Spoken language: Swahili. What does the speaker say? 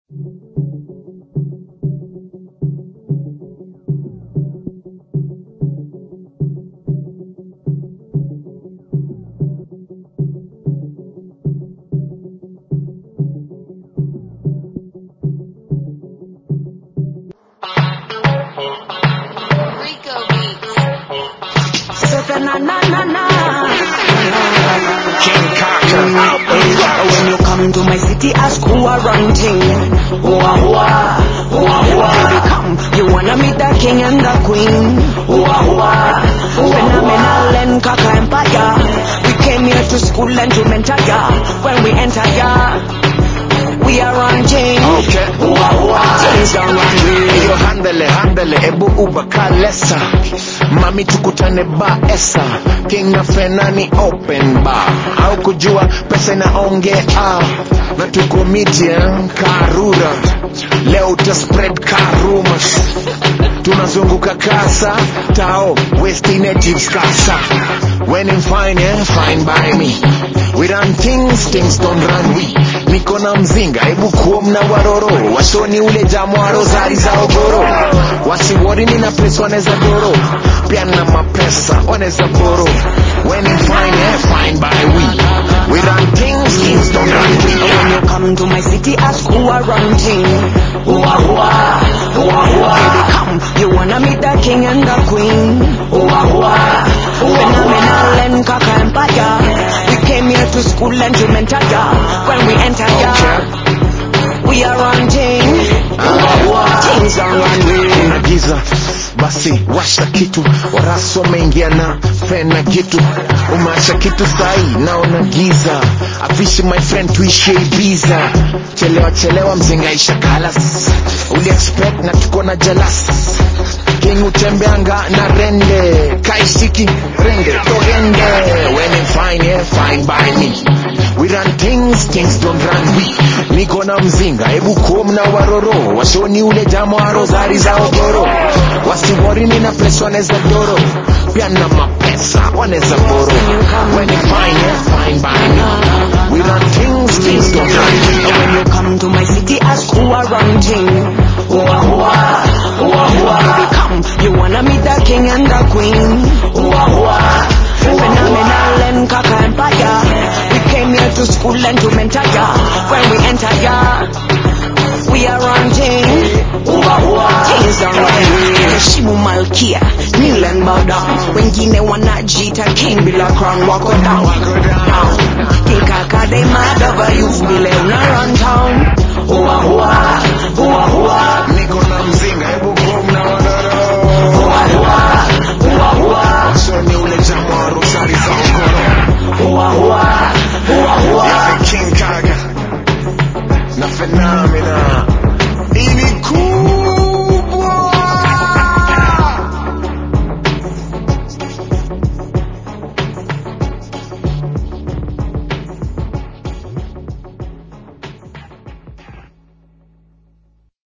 When you come to my city, ask who are running. Baby, come, you wanna meet the king and the queen. Phenomenal and Kaka Empire. We came here to school and to mentor ya. When we enter ya, we are running. Okay. Things don't run real. Yo, handele, ebu ubakalesa. Mami tukutane ba esa. King na Fenani open bar. Au kujua pesa inaongea. Na tuko miti Karura. Leo uta spread karumas. Tunazunguka kasa. Tao, West Natives kasa. When I'm fine, fine by me. We run things don't run we. Niko na mzinga, ebu kuom na waroro. Washoni ule jamu wa rozari za ogoro. Wasiwori nina place waneza doro. Pia na mapesa waneza boro. When I'm fine, fine by we. We run things don't run we. When you come to my city, ask who are running. Baby, come, you wanna meet the king and the queen. Phenomenal and Kaka Empire. We came here to school and to mentor ya. When we enter ya, we are running. Things are running. Kuna giza, basi washa kitu. Waraso mengia na fena kitu. Umasha kitu sahi, naona giza. Afishi my friend tuishe Ibiza. Chelewa mzinga isha kalas. Uli expect na tuko na jealous. King utembeanga na rende. Kaishiki rende togende. When I'm fine, fine by me. We run things don't run we. Niko na mzinga, ebu kuom na waroro. Washoni ule jamu wa rozari za ogoro. Wasiwori nina place waneza doro. Pia na mapesa waneza boro. When I'm fine by me. We run things don't run we. When you come to my city, ask who are running. Baby, come, you wanna meet the king and the queen. Phenomenal and Kaka Empire. We came here to school and to mentor ya. When we enter ya, we are running. Things are running. Shimu Malkia, kneel and bow down. Wengine wanajita king bila crown, wako down.